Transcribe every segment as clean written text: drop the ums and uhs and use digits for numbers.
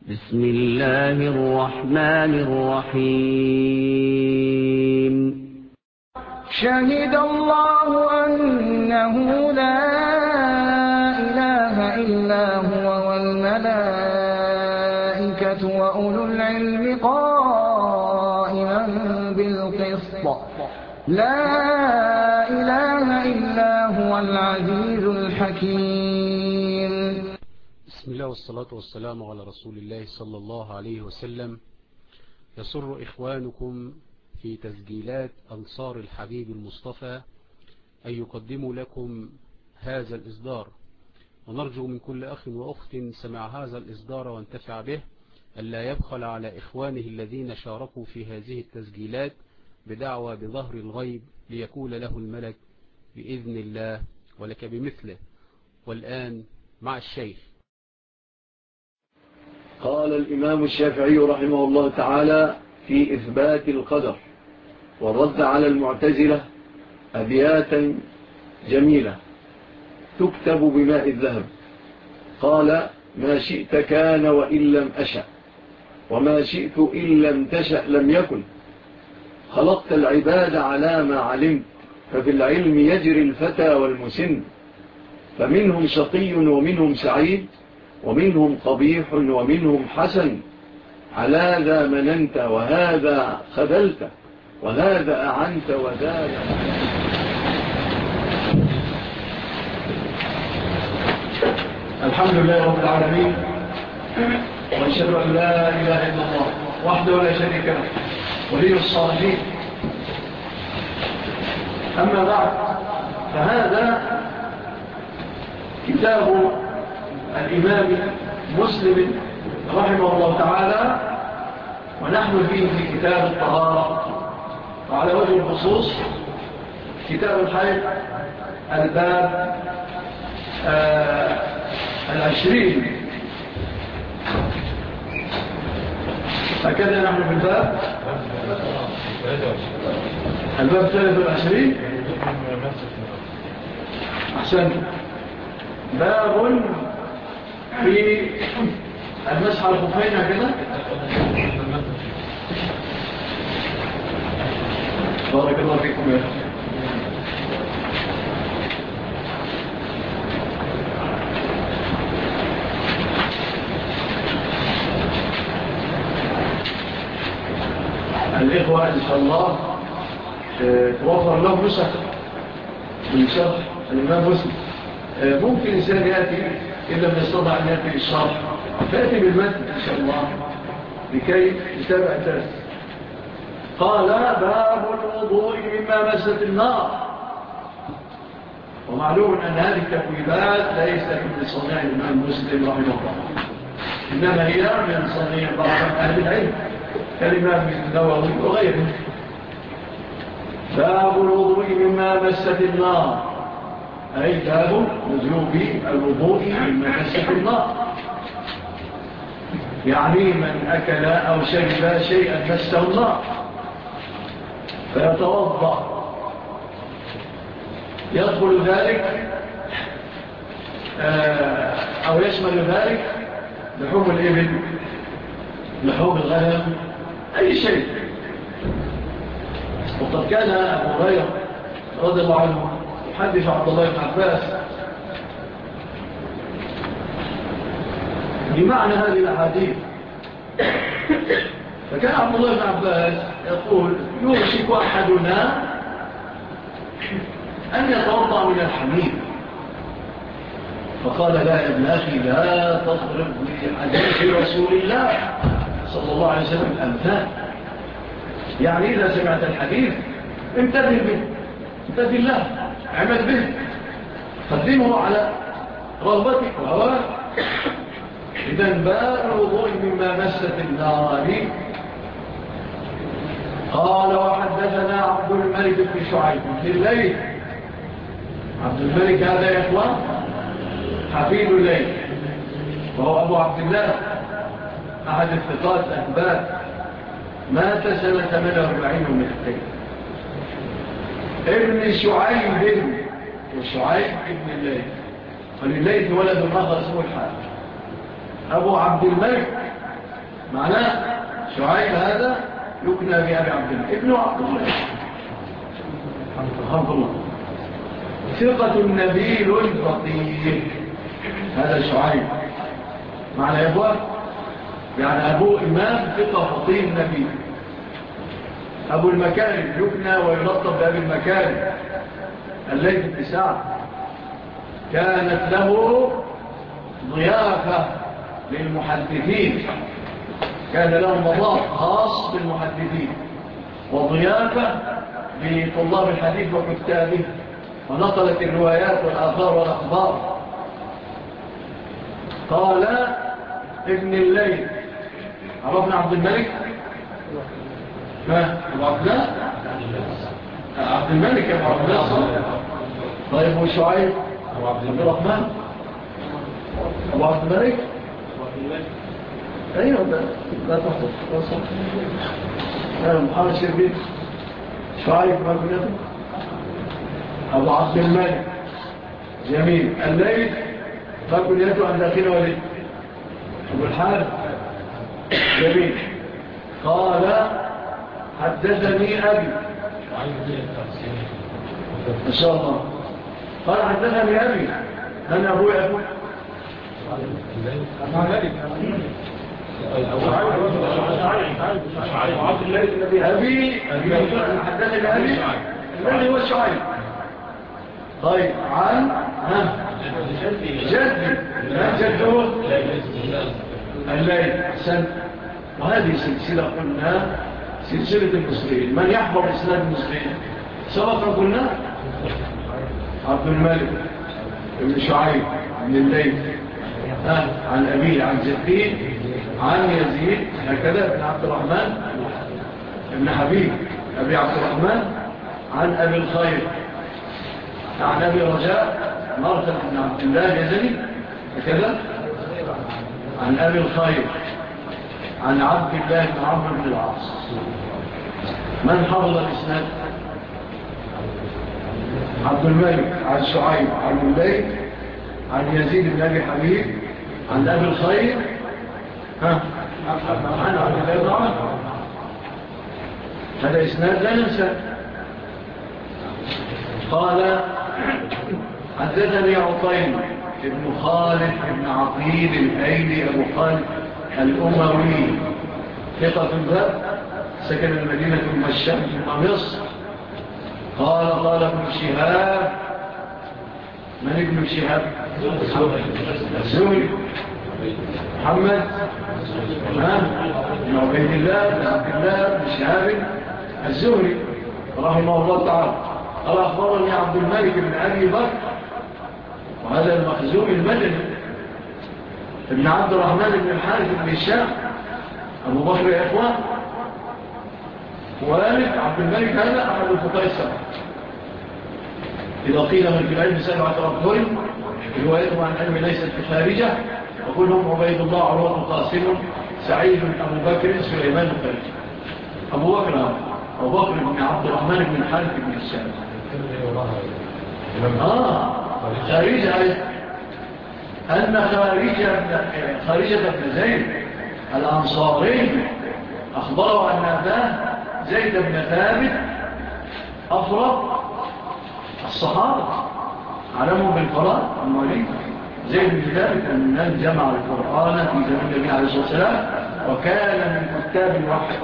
بسم الله الرحمن الرحيم. شهد الله أنه لا إله إلا هو والملائكة وأولو العلم قائما بالقسط لا إله إلا هو العزيز الحكيم. بسم الله والصلاة والسلام على رسول الله صلى الله عليه وسلم. يسر إخوانكم في تسجيلات أنصار الحبيب المصطفى أن يقدموا لكم هذا الإصدار، ونرجو من كل أخ وأخت سمع هذا الإصدار وانتفع به ألا يبخل على إخوانه الذين شاركوا في هذه التسجيلات بدعوى بظهر الغيب ليكون له الملك بإذن الله ولك بمثله. والآن مع الشيخ. قال الإمام الشافعي رحمه الله تعالى في إثبات القدر والرد على المعتزلة أبياتا جميلة تكتب بماء الذهب. قال: ما شئت كان وإن لم أشأ، وما شئت إن لم تشأ لم يكن. خلقت العباد على ما علمت، ففي العلم يجري الفتى والمسن. فمنهم شقي ومنهم سعيد، ومنهم قبيح ومنهم حسن. على ذا مننت وهذا خذلت، وهذا أعنت وذاك. الحمد لله رب العالمين، وأشهد أن لا إله إلا الله وحده لا شريك له ولي الصالحين. أما بعد، فهذا كتاب الإمام مسلم رحمه الله تعالى، ونحن فيه في كتاب الطهارة. وعلى وجه الخصوص كتاب الحيض الباب 20. هكذا نحن في الباب 23. أحسن. باب في المسح على الخفين هكذا. بارك الله فيكم يا أخي. الإخوة إن شاء الله توفر له نسخ من شرح الإمام مسلم. ممكن إنسان يأتي إن لم يستطع أن يأتي بالشرح فيأتي بالمتن إن شاء الله لكي يتابع الدرس. قال: باب الوضوء مما مست النار. ومعلوم أن هذه التبويبات ليست من صنيع الإمام مسلم رحمه الله، إنما هي من صنيع بعض أهل العلم كالإمام النووي وغيره. باب الوضوء مما مست النار، أي باب وجوب الوضوء مما مست النار، يعني من أكل أو شرب شيئا مسته النار فيتوضأ. يدخل ذلك أو يشمل ذلك لحوم الإبل، لحوم الغنم، أي شيء. وقد كان أبو هريرة رضي الله عنه يحدث عبد الله بن عباس بمعنى هذه الأحاديث. فكان عبد الله بن عباس يقول: يوشك أحدنا أن يتوضأ من الحميم. فقال: لا يا ابن أخي، لا تضرب لحديث رسول الله صلى الله عليه وسلم الأمثال. يعني إذا سمعت الحديث انتبه به، انتبه له، عمل به، قدمه على رغبتك وهواك. إذن باب الوضوء مما مست النار. قال: وحدثنا عبد الملك بن شعيب في الليل. عبد الملك هذا يا إخوان حفيد الليل، وهو أبو عبد الله أحد الثقات الأثبات، مات سنة 48 و200. ابن شعيب، وشعيب ابن الليل، ولليل ولد آخر اسمه الحارث. أبو عبد الملك معناه شعيب هذا يكنى بأبي عبد الله ابن عبد الله الحمد الله ثقة النبيل الفقيه. هذا شعيب معنى يا أبوه يعني أبوه إمام ثقة فقيه النبي. أبو المكارم يكنى ويلطف بأبي المكارم. الليث بن سعد كانت له ضيافة للمحدثين، كان له مضاف خاص بالمحدثين وضيافة لطلاب الحديث وكتابه، ونقلت الروايات والآثار والأخبار. قال ابن الليث عرفنا عبد الملك ما أبو عبد الله عبد الملك أبو عبد الله. طيب وشعيب أبو عبد الرحمن أبو عبد الملك أيوة لا تحفظ محمد شربين شعيب ما بنده أبو عبد الملك. جميل. الليل فاكل يده عن داخل ولد أبو الحارث. جميل. قال حدثني أبي ما شاء الله. قال حدثني أبي أنا أبوي أبوي أبي حدثني أبي الذي هو شعيب. طيب عن جدي من جده الليل. أحسن. وهذه سلسلة قلنا سلسلة المسلمين. من يحفظ إسناد المسلمين سبق قلنا عبد الملك بن شعيب بن الليل عن أبيه عن جديه عن يزيد هكذا بن عبد الرحمن بن حبيب أبي عبد الرحمن عن أبي الخير عن أبي رجاء مرثد بن عبد الله يزني هكذا عن أبي الخير عن عبد الله بن عمرو بن العاص. من حفظ الإسناد؟ عبد الملك عن شعيب عن الليل عن يزيد بن أبي حبيب عن أبي الخير عن عبد الله بن عمرو. هذا إسناد لا ننسى. قال حدثني عطين ابن خالد ابن عقيل الأيلي أبو خالد الأموي ثقة ذات سكن المدينة المشام ثم مصر. قال ابن شهاب. من ابن شهاب؟ الزهري محمد بن عبيد الله بن عبد الله بن شهاب الزهري رحمه الله تعالى. قال أخبرني عبد الملك بن أبي بكر وهذا المخزومي المدني ابن عبد الرحمن بن الحارث بن الشام أبو بكر يا إخوان. والد عبد الملك هذا أحد الفقهاء السبعة. إذا قيل من في العلم 7 أبطال روايتهم عن علم ليست بخارجة وكلهم عبيد الله عروة قاسم سعيد أبو بكر سليمان الخارجي. أبو بكر بن عبد الرحمن بن الحارث بن الشام خارجة أن خارجة بن زيد الأنصاري أخبره أن أباه زيد بن ثابت أفرد الصحابة علمهم بالفراء المولين. زيد بن ثابت أن جمع القرآن في زمن النبي عليه الصلاة والسلام وكان من كتاب الوحي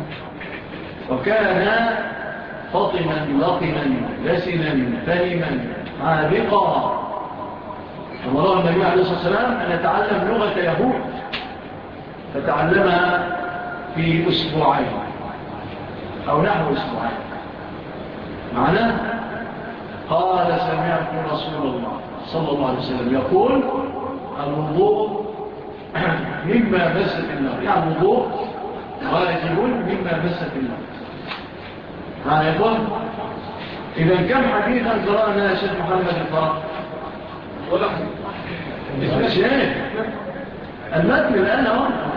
وكان فطنا لطنا لسنا فهما عابقا. أمره النبي عليه الصلاة والسلام أن يتعلم لغة يهود فتعلمها في أسبوعين أو نحو أسبوعين. معناه قال سمعت رسول الله صلى الله عليه وسلم يقول الوضوء مما مست النار. يعني الوضوء واجب مما مست النار. معنى يقول إذا كم حديثا قرأنا يا شيخ محمد الفرق ولا حديث شيء المتن الآن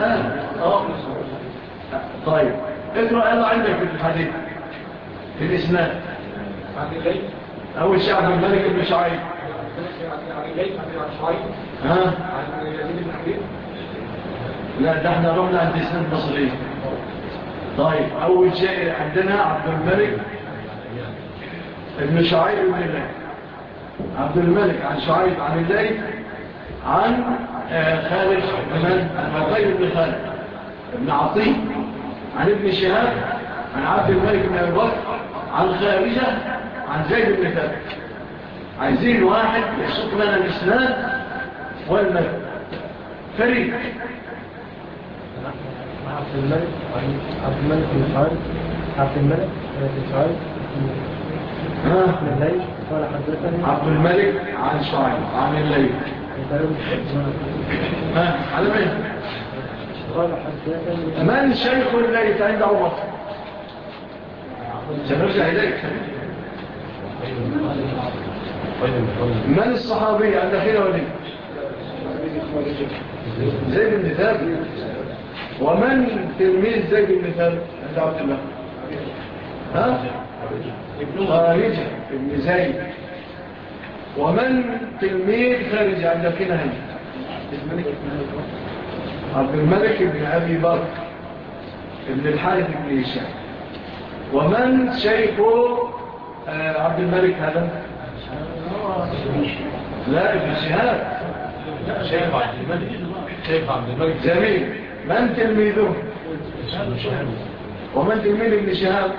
طيب اقرأ الله عندك في الحديث في الإسناد. عن الليل أول شيء عبد الملك بن شعيب عن الليل عن شعيب عن يزيد بن حبيب لا ده احنا رحنا عند إسناد مصرية. طيب أول شيء عندنا عبد الملك ابن شعيب بن الليث. عبد الملك عن شعيب عن الليث عن خالد عن عقيل بن خالد ابن عطية عن ابن شهاب عن عبد الملك بن أبي بكر عن خارجة عن زيد بن ثابت. عايزين واحد يسوق لنا الإسناد والمد فريد. عبد الملك بن شعيب عبد الملك بن شعيب بن الليث قال حدثني عبد الملك عن شعيب عن الليث على مين؟ قال حدثني من شيخ الليث عند عمر؟ سنرجع إليك. من الصحابي عند أخينا ولي؟ زيد بن ثابت. ومن تلميذ زيد بن ثابت عند عبد الله؟ خارجة ابن زيد. ومن تلميذ خارجة عند أخينا هنا؟ عبد الملك بن أبي بكر ابن الحارث بن هشام. ومن شيخه عبد الملك هذا؟ لا ابن شهاب. شيخ عبد الملك جميل. من تلميذه؟ ومن تلميذ ابن شهاب؟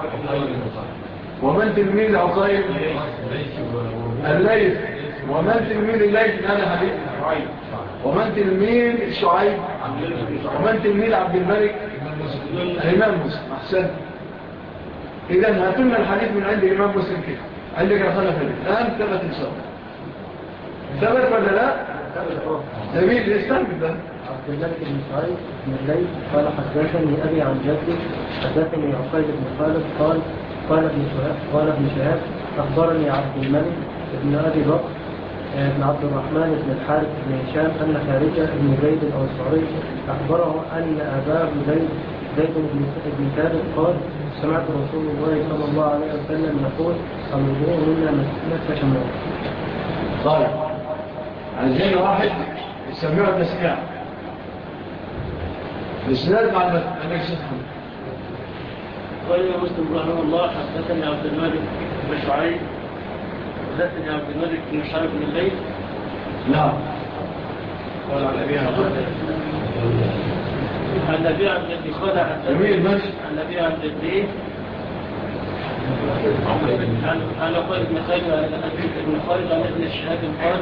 ومن تلميذ عقيل؟ الليث. ومن تلميذ الليث؟ هذا حديث شعيب. ومن تلميذ شعيب؟ ومن تلميذ عبد الملك؟ الإمام مسلم. أحسن. إذن هاتلنا الحديث من عند الإمام مسلم كيف عندك الخلف الآن ثبت إن شاء الله. ثبت ولا لا؟ جميل. يستنبت ده. عبد الملك بن شعيب بن الليث قال حدثني أبي عن جدي حدثني عقيل بن خالد قال ابن شهاب أخبرني عبد الملك بن أبي بكر بن عبد الرحمن بن الحارث بن هشام أن خارجة بن زيد الأنصاري أخبره أن أباه زيد بن ثابت قال سمعت رسول الله صلى الله عليه وسلم يقول الوضوء منا مسك النار. طيب عايزين واحد يسمعه التسميع الإسناد مع الملك شخصا. قال مسلم رحمه الله حدثني عبد الملك بن شعيب حدثني عبد الملك بن شعيب بن الليث. نعم. قال عن أبي عن النبي عن الذي قال عن النبي عن الذي عن عقيل بن خالد عن ابن الشهاب قال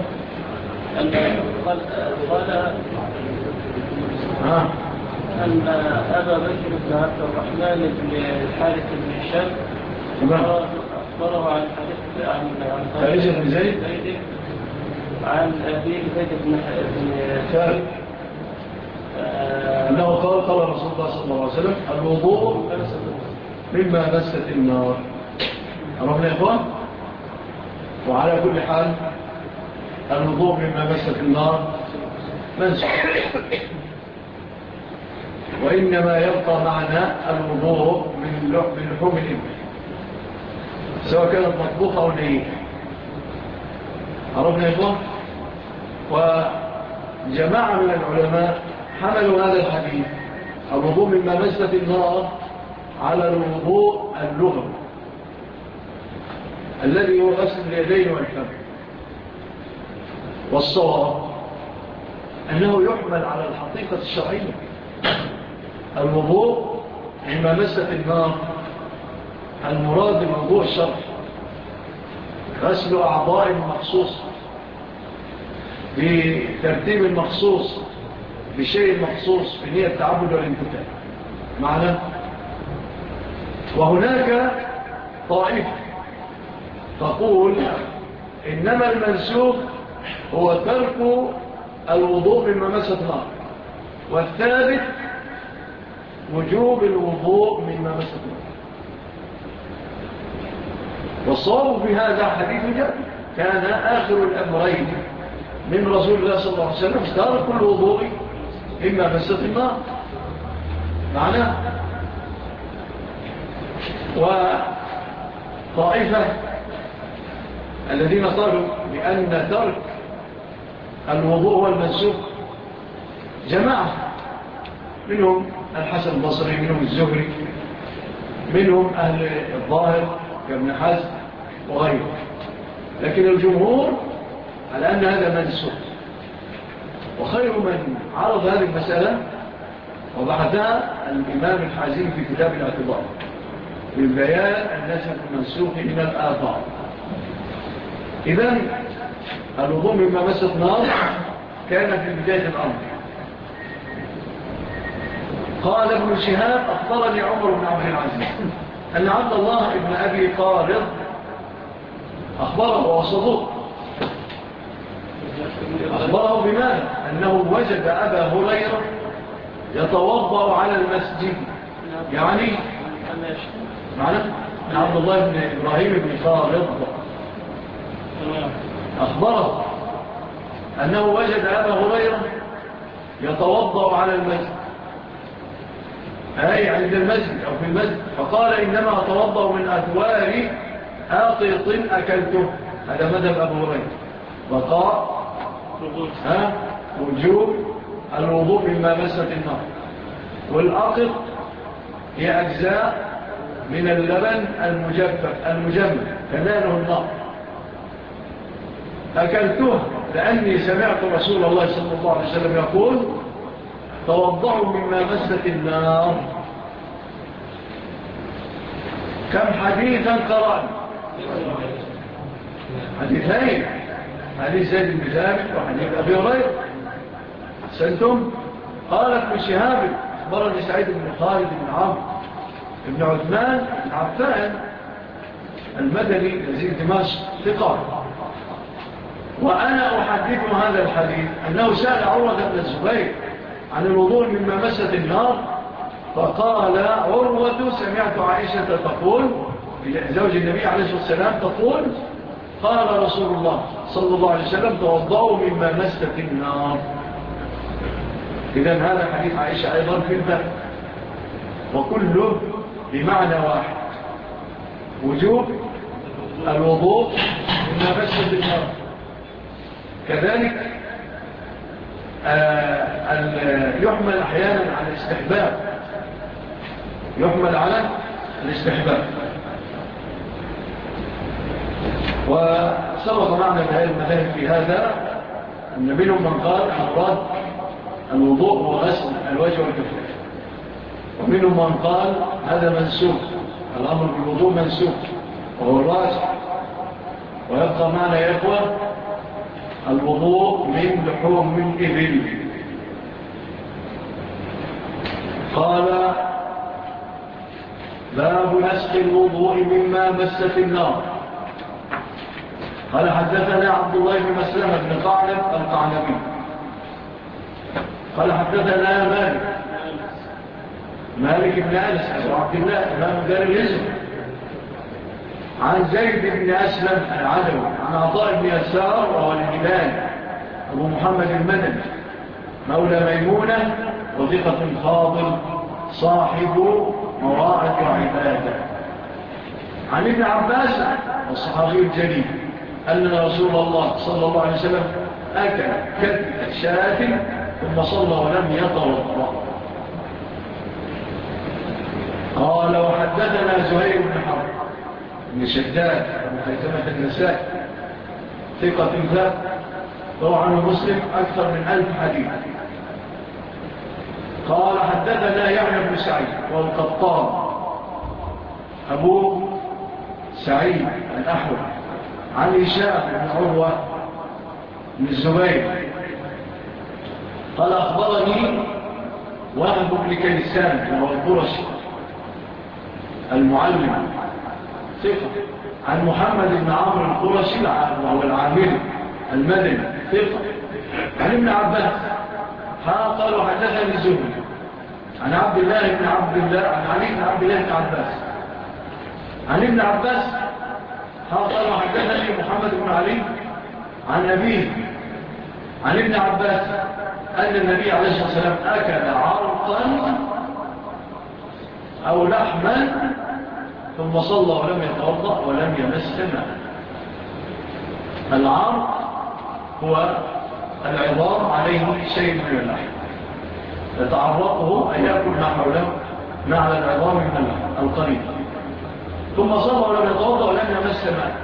أن أبا بكر بن عبد الرحمن بن الحارث بن هشام أخبره عن خارجة بن زيد عن أبي زيد بن ثابت أنه قال رسول الله صلى الله عليه وسلم الوضوء مما مست النار. عرفنا يا إخوان؟ وعلى كل حال الوضوء مما مست النار منسك، وإنما يبقى معنا الوضوء من لحوم الإبل سواء كانت مطبوخة أو نيئة. عرفنا يا إخوان؟ وجماعة من العلماء حملوا هذا الحديث الوضوء مما مست النار على الوضوء اللغوي الذي هو غسل اليدين والفم. والصواب أنه يحمل على الحقيقة الشرعية الوضوء مما مست النار المراد بموضوع الشرع غسل أعضاء مخصوص بترتيب مخصوص بشيء مخصوص بنية التعبد والانتفاع معنا. وهناك طائفة تقول إنما المنسوخ هو ترك الوضوء مما مست النار، والثالث وجوب الوضوء مما مست النار. والصواب في هذا حديث جاء كان آخر الأمرين من رسول الله صلى الله عليه وسلم ترك الوضوء مما مست النار معنا. وطائفة الذين قالوا بأن ترك الوضوء هو المنسوخ جماعة منهم الحسن البصري، منهم الزهري، منهم أهل الظاهر كابن حزم وغيره. لكن الجمهور على أن هذا منسوخ. وخير من عرض هذه المسألة وبعدها الإمام الحازمي في كتاب الاعتبار بالبيان النسخ المنسوخ من الآثار. إذن الوضوء مما مست نار كان في بداية الأمر. قال ابن شهاب أخبرني عمر بن عبد العزيز أن عبد الله بن أبي طالب أخبره وصدوق أخبره بماذا؟ أنه وجد أبا هريرة يتوضأ على المسجد. يعني معنى عبد الله بن إبراهيم بن طالب أخبره أنه وجد أبا هريرة يتوضأ على المسجد، أي عند المسجد أو في المسجد، فقال إنما أتوضأ من أثوار آقط أكلته. هذا مذهب أبو هريرة. بقاء وجوب الوضوء مما مست النار. والآقط هي أجزاء من اللبن المجمد فناله النار. أكلتها لأني سمعت رسول الله صلى الله عليه وسلم يقول توضعوا مما مست النار. كم حديثا قرأنا؟ حديثين، حديث زيد بن ثابت وحديث أبي هريرة. سنتم؟ قال ابن شهاب أخبرني سعيد بن خالد بن عمرو بن عثمان بن عفان المدني نزيل دمشق ثقة. وأنا أحدث هذا الحديث أنه سأل عروة بن الزبير عن الوضوء مما مست النار، فقال عروة سمعت عائشة تقول زوج النبي عليه الصلاة والسلام تقول قال رسول الله صلى الله عليه وسلم توضأوا مما مست النار. إذن هذا حديث عائشة أيضا في الباب، وكله بمعنى واحد، وجوب الوضوء مما مست النار. كذلك يحمل أحيانا على الاستحباب، يحمل على الاستحباب. وسبق معنا بهذه المذاهب في هذا أن منهم من قال المراد الوضوء وغسل الوجه والكفين، ومنهم من قال هذا منسوخ، الأمر بالوضوء منسوخ وهو الراجح. ويبقى معنا يا إخوة الوضوء من لحوم من إبل. قال باب نسخ الوضوء مما مست النار. قال حدثنا عبد الله بن مسلمة بن قعنب القعنبي قال حدثنا مالك بن أنس أبو عبد الله إمام دار الهجرة عن زيد بن أسلم العدوي عن عطاء بن يسار وهو الهلال أبو محمد المدني مولى ميمونة وثقة فاضل صاحب مواعظ وعبادة. عن ابن عباس الصحابي الجليل أن رسول الله صلى الله عليه وسلم أكل كبد شاة ثم صلى ولم يتوضأ. قال وحدثنا زهير بن حرب بن شداد بن خيثمة النسائي ثقة ثابت روى عنه مسلم أكثر من 1000 حديث. قال حدثنا يحيى بن سعيد والقطان أبو سعيد الأحول عن هشام بن عروة بن الزبير قال أخبرني وهب بن كيسان وهو القرشي المعلم ثقة عن محمد بن عمرو القرشي وهو العامل المدني ثقة عن ابن عباس قال وحدثني الزهري عن عبد الله بن عن علي بن عبد الله بن عباس عن ابن عباس قال وحدثني محمد بن علي عن أبيه عن ابن عباس أن النبي عليه الصلاة والسلام أكل عرقا أو لحما ثم صلى ولم يتوضأ ولم يمس ماء. العرق هو العظام عليه شيء من اللحم، يتعرقه أن يأكل ما حوله مع العظام من القريب، ثم صلى ولم يتوضأ ولم يمس ماء.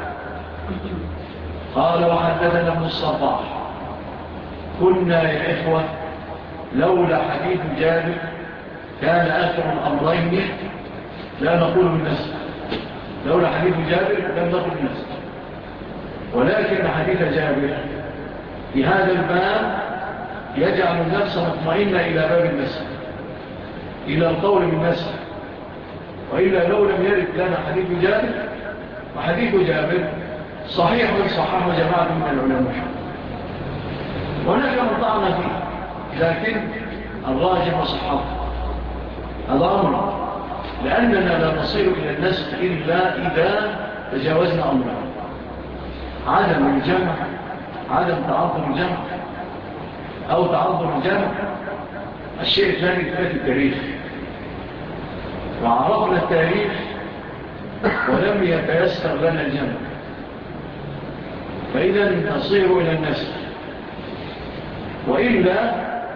قال وحدثنا ابن الصباح كنا يا إخوة لولا حديث جابر كان آخر الأمرين لا نقول بالنسبة. لولا حديث جابر لم نقل بالنسبة، ولكن حديث جابر في هذا الباب يجعل النفس مطمئنة إلى باب النسب، إلى القول بالنسب. وإلا لو لم يرد لنا حديث جابر، وحديث جابر صحيح صححه جماعة من العلماء، هناك من طعن فيه، لكن الراجح صححه. هذا أمر، لأننا لا نصير إلى النسب إلا إذا تجاوزنا أمره: عدم الجمع، عدم تعظم الجمع أو تعظم الجمع. الشيء الثاني إثبات التاريخ، وعرفنا التاريخ ولم يتيسر لنا الجمع، فإذا نصير إلى النسب. وإلا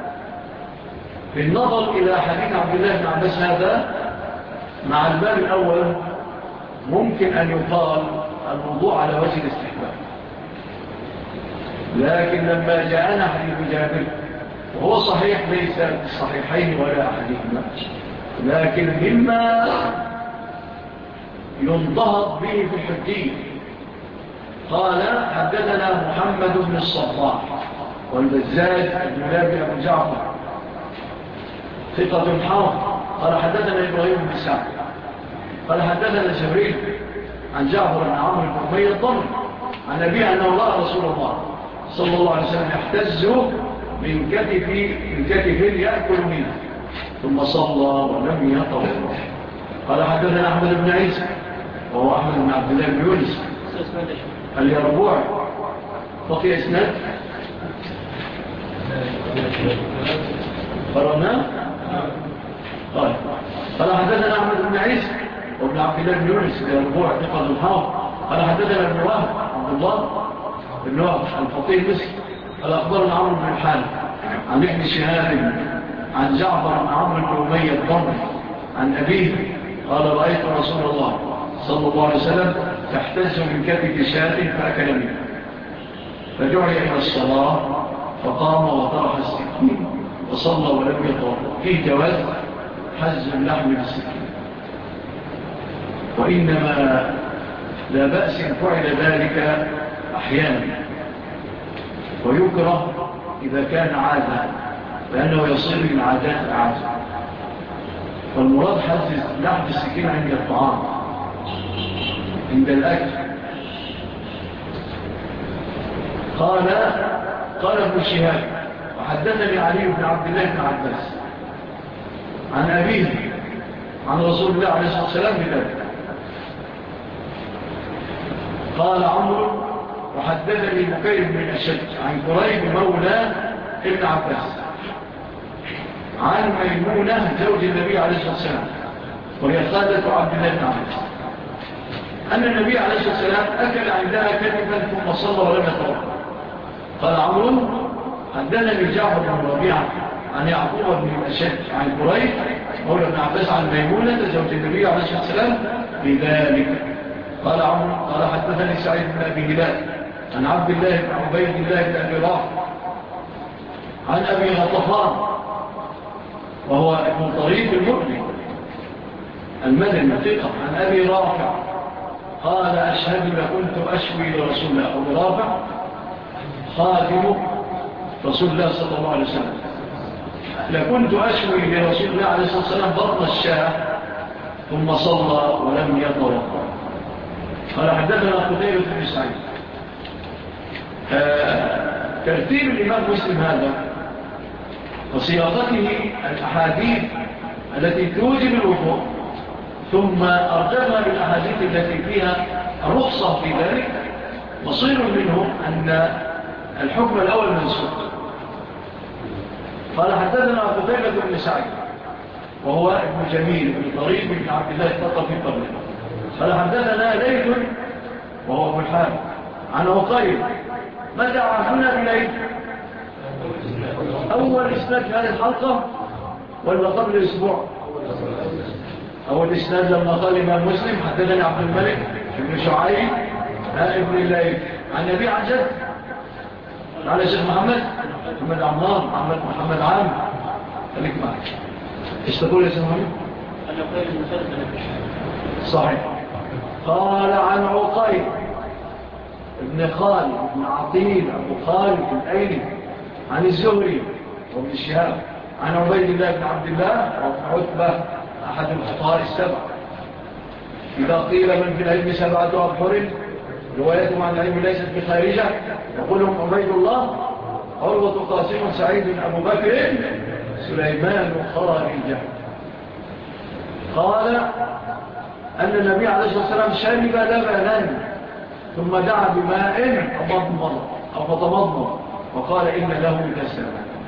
بالنظر إلى حديث عبد الله بن عباس هذا مع الباب الأول ممكن أن يقال الموضوع على وجه الاستحباب، لكن لما جاءنا حديث جابر وهو صحيح ليس في الصحيحين ولا أحدهما، لكن مما ينضهض به في الحجية. قال حدثنا محمد بن الصباح والبزاز بن لابي أبو جعفر ثقة حافظ. قال حدثنا إبراهيم بن سعد قال حدثنا جبريل عن جعفر بن عمرو بن أمية الضمري عن أبيه أنه رأى رسول الله صلى الله عليه وسلم يحتز من كتف يأكل منه ثم صلى ولم يتوضأ. قال حدثنا أحمد بن عيسى وهو أحمد بن عبد الله بن يونس اليربوع بقي إسناد قرأنا. قال حدثنا أحمد بن عيسى وابن عبد الله بن يونس اليربوع ثقة الحافظ. قال حدثنا ابن وهب عبد الله بن وهب الفقيه المصري قال أخبرنا عمرو بن الحارث عن ابن شهاب عن جعفر بن عمرو بن أمية الضمري عن أبيه قال رأيت رسول الله صلى الله عليه وسلم تحتز من كتف شاة فأكل منه، فدعي إلى الصلاة فقام وطرح السكين وصلى ولم يتوضأ. فيه جواز حز اللحم بالسكين، وإنما لا بأس إن فعل ذلك أحيانا، ويكره إذا كان عادة، لأنه يصير من عادات العادة. والمراد حز لحم السكين عند الطعام، عند الأكل. قال ابن شهاب وحدثني علي بن عبد الله بن عباس عن أبيه عن رسول الله عليه الصلاة والسلام بذلك. قال عمرو وحدثني بكير بن أشد عن قريب مولى ابن عباس عن ميمونة زوج النبي عليه الصلاة والسلام وهي خالة عبد الله بن عباس أن النبي عليه الصلاة والسلام أكل عندها كتفا ثم صلى ولم يتوضأ. قال عمرو حدثني جعفر بن ربيعة عن يعقوب بن الأشد عن قريب مولى ابن عباس عن ميمونة زوج النبي عليه الصلاة والسلام بذلك. قال عمرو قال حدثني سعيد بن أبي هلال عن عبد الله بن عبيد الله بن أبي رافع عن أبي غطفان وهو ابن طريق المؤمن المدني ثقة عن أبي رافع قال أشهد لكنت أشوي لرسول الله. أبو رافع خادم رسول الله صلى الله عليه وسلم. لكنت أشوي لرسول الله عليه الصلاة والسلام بطن الشاة ثم صلى ولم يتوضأ. قال حدثنا قتيبة بن سعيد. ترتيب الإمام مسلم هذا وصياغته الأحاديث التي توجب الوضوء ثم أرجمها بالأحاديث التي فيها الرخصة في ذلك، مصير منه أن الحكم الأول منسوخ. قال حدثنا قتيبة بن سعيد وهو ابن جميل بن طريق بن عبد الله الثقفي قبله. قال حدثنا ليث وهو ابو الحارث عن عقيل. متى عهدنا بليث؟ أول إسناد في هذه الحلقة ولا قبل أسبوع؟ أول إسناد لما قال الإمام مسلم حدثني عبد الملك بن شعيب ابن الليث عن نبي عن جد على شيخ محمد عمار محمد عام. خليك معي. ايش تقول يا شيخ محمد؟ صحيح. قال عن عقيل ابن خالد ابن عطيل أبو خالد الأيلي عن الزهري وابن شهاب عن عبيد الله بن عبد الله وابن عتبة أحد الخطار السبع. إذا قيل من في العلم 7 أبحر روايتهم عن العلم ليست بخارجة يقولهم عبيد الله عروة قاسم سعيد أبو بكر سليمان خارجة. قال أن النبي عليه الصلاة والسلام شرب لبنا ثم دعا بماء فتمضمض وقال إن له دسما.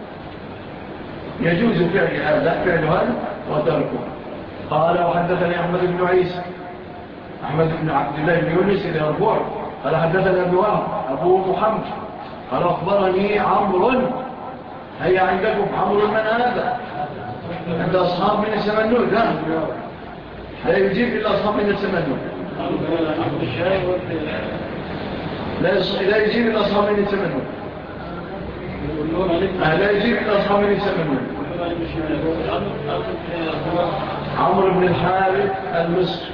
يجوز فعل هذا وتركه. قال وحدثني أحمد بن عيسى أحمد بن عبد الله بن يونس إلى ربوع قال حدثني أبو محمد قال أخبرني عمرو. هيا عندكم عمرو من هذا؟ عند أصحاب من السمنود لا يجيب إلا أصحاب من السمنود لا يجيب إلا أصحاب من السمنود لا يجيب إلا أصحاب من السمنود. عمرو بن الحارث المصري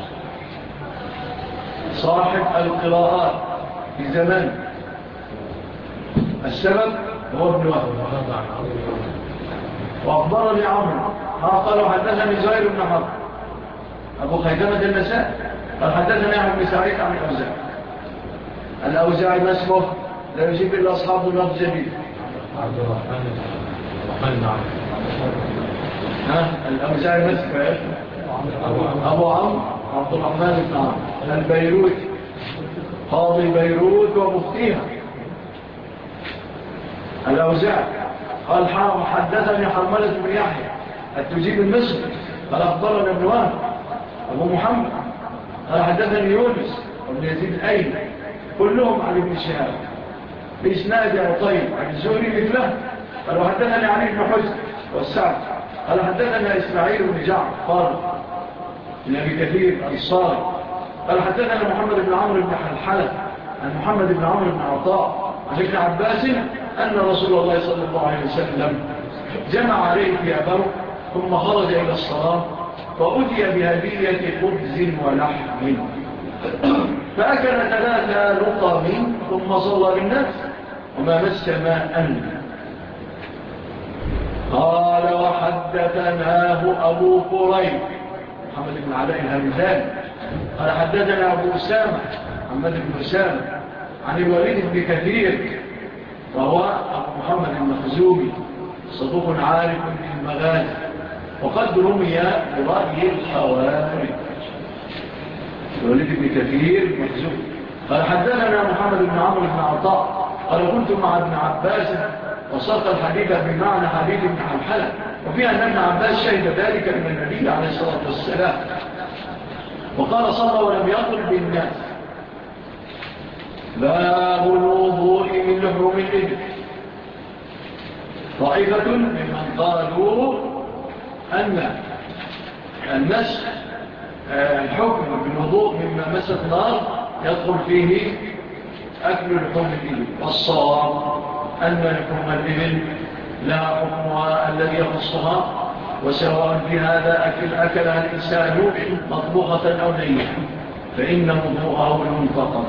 صاحب القراءات في زمان. السبب هو ابن وهب. وأخبرني عمرو قالوا حدثني زهير بن حرب أبو خيثمة النساء قال حدثني أحمد بن سعيد عن الأوزاعي ما اسمه لا يجيب إلا أصحاب النار جديد. عبد الرحمن الأوزاعي ما اسمه أبو عمرو عبد الرحمن بن عمرو البيروتي قاضي بيروت ومفتيها. الأوزاعي قال حدثني حرملة بن يحيى التجيب المصري قال أخبرنا ابن وهب أبو محمد قال حدثني يونس وابن يزيد الأيلي كلهم عن ابن شهاب بإسناد عطيل عن الزهري مثله. قال وحدثني علي بن حزن والسعد قال حدثنا إسماعيل بن جعفر قال من أبي كثير الصاري قال حدثنا محمد بن عمرو بن حلحلة عن محمد بن عمرو بن عطاء عن ابن عباس أن رسول الله صلى الله عليه وسلم جمع عليه ثيابه ثم خرج إلى الصلاة وأتي بهدية خبز ولحم فأكل 3 لقم ثم صلى بالناس وما مس ماء. قال وحدثناه أبو قريب محمد بن علاء الهمداني قال حدثنا أبو أسامة محمد بن أسامة عن الوليد بن كثير وهو أبو محمد المخزومي صدوق عارف بالمغازي وقد رمي برأي الحواري. الوليد بن كثير مخزومي قال حدثنا محمد بن عمرو بن عطاء قال كنت مع ابن عباس وصلت الحديث بمعنى حديث ابن حلحلة وفيها أن ابن عباس شهد ذلك من النبي عليه الصلاة والسلام وقال صلى ولم يقل بالناس. باب الوضوء من لحوم الإبل. طائفة ممن قالوا أن المس الحكم بالوضوء مما مست نار يدخل فيه أكل لحوم الإبل والصواب أن لحوم الإبل لا حكمها الذي يخصها وسواء في هذا أكلها الإنسان مطبوخة أو نية فإن وضوءه المنتقم.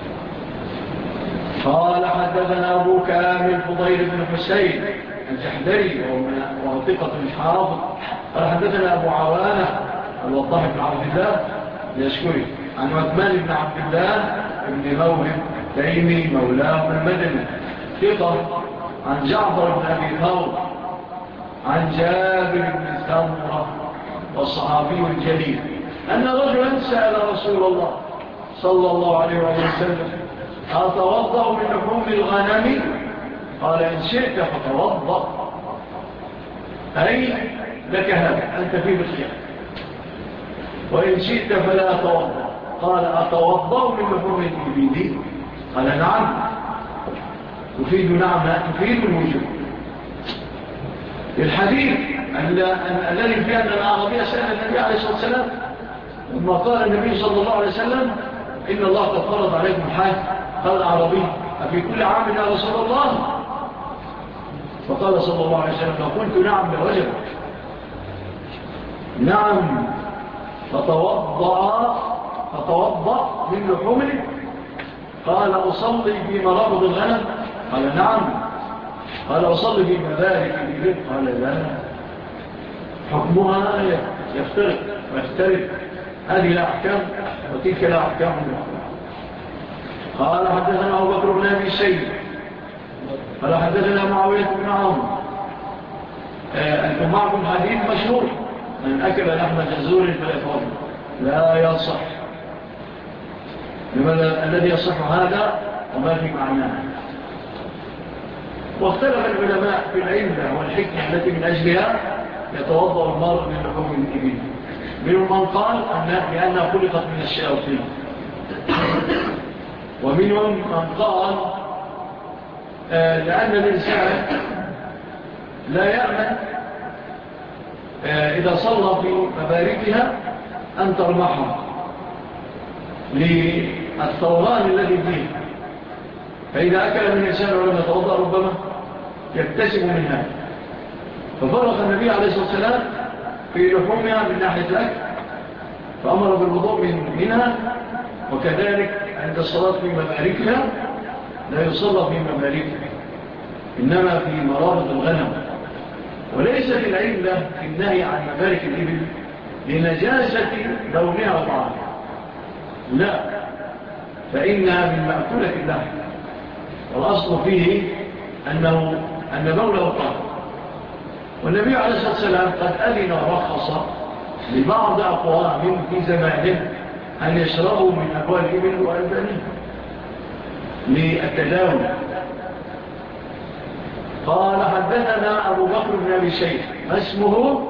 قال حدثنا أبو كامل فضيل بن حسين الجحدري وهو ثقة حافظ قال حدثنا أبو عوانة الوضاح بن عبد الله يشكري عن عثمان بن عبد الله بن موهب تيمي مولاه المدني ثقة عن جعفر بن أبي ثور عن جابر بن سمرة والصحابي الجليل أن رجلا سأل رسول الله صلى الله عليه وسلم أتوضأ من لحوم الغنم؟ قال إن شئت فتوضأ أي لك هذا أنت في بالخير وإن شئت فلا أتوضأ. قال أتوضأ من لحوم الإبل؟ قال نعم. تفيد نعم تفيد الوجوب. الحديث الذي فيه أن الأعرابي سأل النبي عليه الصلاة والسلام لما قال النبي صلى الله عليه وسلم إن الله قد فرض عليكم الحج. قال الأعرابي أفي كل عام يا رسول الله؟ فقال صلى الله عليه وسلم لو قلت نعم لوجبت. نعم فتوضأ من لحومه. قال أصلي في مرابض الغنم؟ قال نعم. قال أصلي في مبارك الإبل؟ قال لا. حكمها يختلف ويختلف، هذه لا أحكام وتلك لا أحكام. قال حدثنا أبو بكر بن أبي شيبة قال حدثنا معاوية بن عمرو. أنتم معكم حديث مشهور من أكل لحم جزور فليفضل لا يصح. لماذا الذي يصح هذا وما في معناه؟ واختلف العلماء في العلة والحكمة التي من أجلها يتوضأ المرء من لحوم الإبل. منهم من قال لأنها خلقت من الشياطين، ومنهم من قال لأن الإنسان لا يأمن إذا صلى في مباركها أن ترمحها للثوران الذي فيه، فإذا أكل من الإنسان ولم يتوضأ ربما يكتسب من هذا. ففرق النبي عليه الصلاة والسلام في لحومها من ناحية الأكل فأمر بالوضوء منها، وكذلك عند الصلاة في مباركها لا يصلى في مباركها إنما في مرابط الغنم. وليس في العلة في النهي عن مبارك الإبل لنجاسة لونها وطعامها، لا، فإنها من مأكولة اللحم، والأصل فيه أن لونه طاهر. والنبي عليه الصلاة والسلام قد أذن ورخص لبعض أقوام في زمانه أن يشربوا من أبوال الإبل وألبانها للتداول. قال حدثنا أبو بكر بن أبي شيبة ما اسمه؟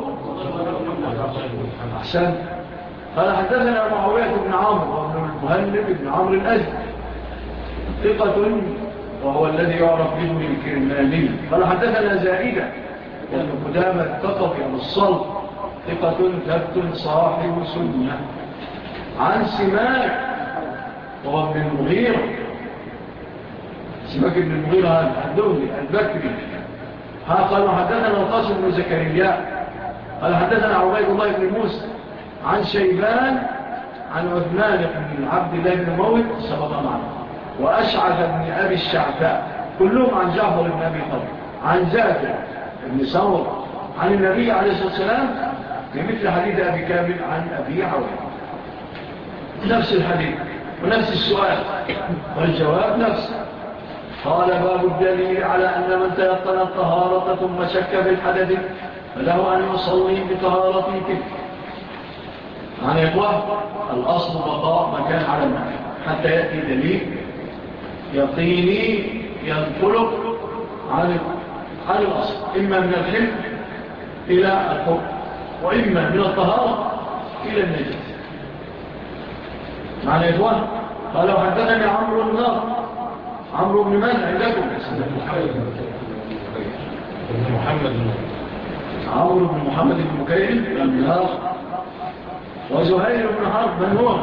أحسن. قال حدثنا معاوية بن عمرو وابن المهلب بن عمرو الأزدي ثقة وهو الذي يعرف بابن الكرماني. قال حدثنا زائدة وابن قدامة الثقفي عن الصلب ثقة ثبت صاحب سنة عن سماك وهو ابن المغيرة. سماك ابن المغيرة هذا الدولي البكري. قال حدثنا القاسم بن زكريا قال حدثنا عبيد الله بن موسى عن شيبان عن عثمان بن عبد الله بن موت سبق معنا، وأشعث بن أبي الشعفاء كلهم عن جعفر بن أبي طالب عن جابر بن سمرة عن النبي عليه الصلاة والسلام بمثل حديث أبي كامل عن أبي عوام. نفس الحديث ونفس السؤال والجواب نفس. قال باب الدليل على أن من تيقن الطهارة ثم شك بالحدث فله أن يصلي بطهارة تلك. عن إخوة الأصل بقاء مكان على المكان حتى يأتي دليل يقيني ينقلق عن الأصل، إما من الحلم إلى الحكم وإما من الطهارة إلى النجس. عن إخوة قالوا حدثني عمرو النار. عمرو بن من عندكم؟ عمرو بن محمد بن مكيل النار. وزهير بن حرب من هو؟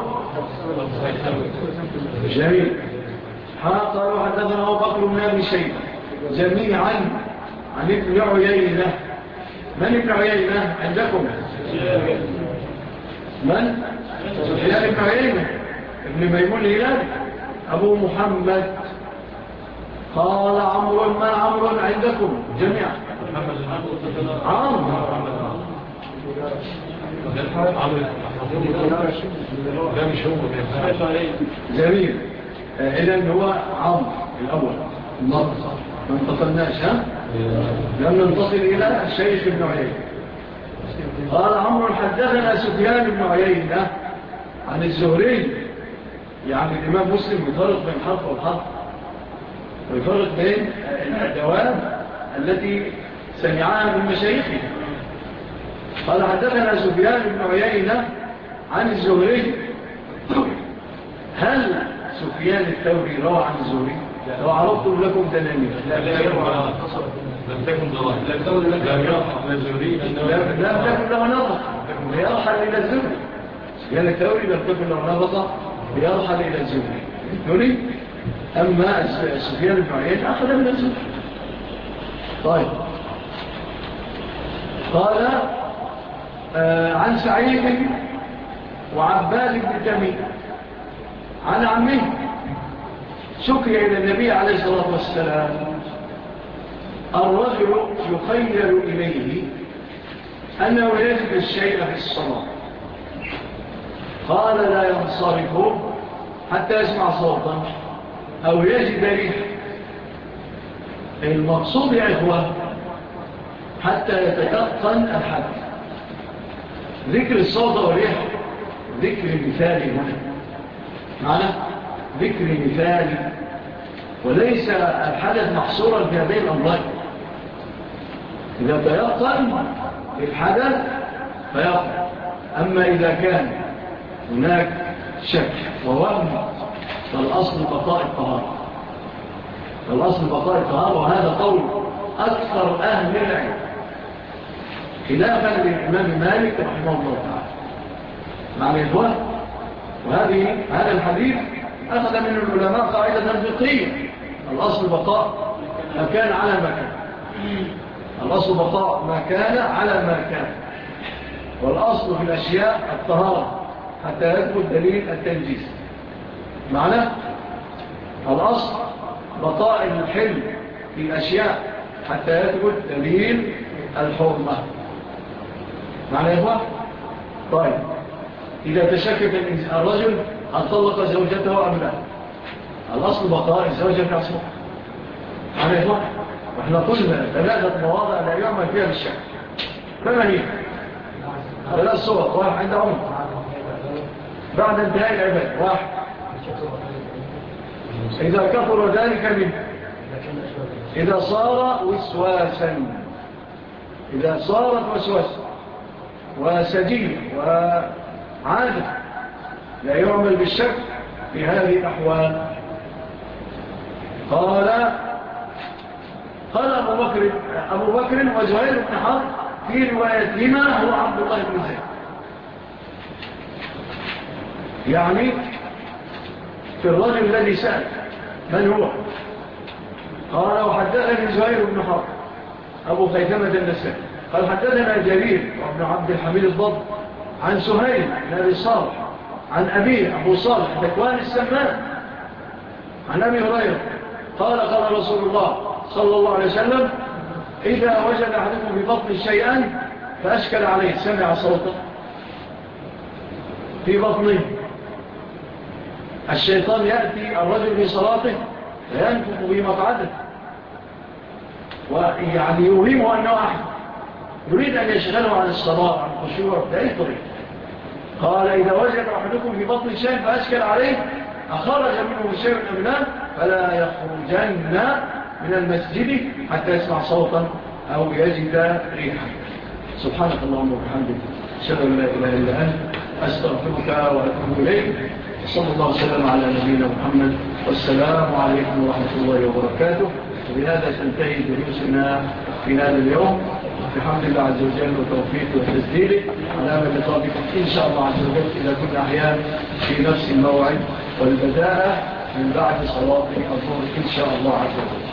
جميل. قالوا حدثنا أبو بكر بن أبي شيبة جميعا عن ابن عيينة. من ابن عيينة عندكم؟ من؟ سفيان بن عيينة ابن ميمون الهلالي أبو محمد. قال عمرو ما عمرو عندكم جميعا؟ عمرو لا مش هو جميل. إذن هو عمرو الأول ما انتصلناش لم ننتصل إلى الشيخ ابن عيينة. قال عمرو حدثنا سفيان بن عيينة عن الزهري. يعني الإمام مسلم يفرق بين حرف والحرف ويفرق بين الأدوات التي سمعها من مشايخه. قال حدثنا سفيان بن عيينة عن الزهري. هل سفيان الثوري روى عن الزهري؟ لو عرضتم لكم تنامير لم تكن ظواهر لم يرحل الزهري لم تكن له نظر ليرحل إلى الزهري. سفيان الثوري لم تكن له نظر ليرحل إلى الزهري. أما سفيان بن عيينة أخذ من الزهري. طيب قال عن سعيد وعباد بن تميم عن عمه شكي إلى النبي عليه الصلاة والسلام الرجل يخيل إليه أنه يجد الشيء في الصلاة، قال لا ينصرف حتى يسمع صوتا أو يجد ريحا. المقصود يا إخوة حتى يتيقن الحدث. ذكر الصوت والريح ذكر مثالي هنا معنى ذكر مثالي، وليس الحدث محصورا في هذه الأمرين. إذا تيقن الحدث فيقن، أما إذا كان هناك شك ووهم فالأصل بقاء الطهارة. وهذا قول أكثر أهل العلم خلافا للإمام مالك رحمه الله تعالى. معنى الوهم هذا الحديث أخذ من العلماء قاعدة فقهية: الأصل بقاء ما كان على ما كان. الأصل بقاء ما كان على ما كان، والأصل في الأشياء الطهارة حتى يثبت دليل التنجيس. معنى الأصل بقاء الحل في الأشياء حتى يثبت دليل الحرمة. معنى يا إخوة؟ طيب إذا تشكك الرجل أن طلق زوجته أم لا، الأصل بقاء الزوجة في عصمه. معنى يا إخوة؟ وإحنا قلنا ثلاثة مواضع لا يعمل فيها بالشك. فما هي؟ ثلاث صور. واحد عند عمر بعد انتهاء العبادة. واحد إذا كثر ذلك منه، إذا صار وسواسا، إذا صارت وسواسا وسجيل وعادة لا يعمل بالشك في هذه الأحوال. قال أبو بكر وزهير بن حرب في روايتهما هو عبد الله بن زيد، يعني في الرجل الذي سأل من هو. قال وحدثني زهير بن حرب أبو خيثمة النسائي قال حدثنا جرير وابن عبد الحميد الضب عن سهيل بن أبي صالح عن أبيه أبو صالح ذكوان السمان عن أبي هريرة قال رسول الله صلى الله عليه وسلم: إذا وجد أحدكم في بطن شيئا فأشكل عليه، سمع صوته في بطنه. الشيطان يأتي الرجل في صلاته فينفق بمقعده، ويعني يوهمه أنه أحد يريد أن يشغله عن الصلاة عن الخشوع بأي طريق. قال: إذا وجد أحدكم في بطن شيء فأشكل عليه أخرج منه شيء أم لا فلا يخرجن من المسجد حتى يسمع صوتا أو يجد ريحا. سبحانك اللهم وبحمدك، أشهد أن لا إله إلا أنت، أستغفرك وأتوب إليك. صلى الله وسلم على نبينا محمد، والسلام عليكم ورحمة الله وبركاته. وبهذا تنتهي دروسنا في هذا اليوم بحمد الله عز وجل وتوفيقه وتسديده على ما لطابكم إن شاء الله عز وجل إذا كنا أحيان في نفس الموعد والبداءة من بعد صلاة الظهر إن شاء الله عز وجل.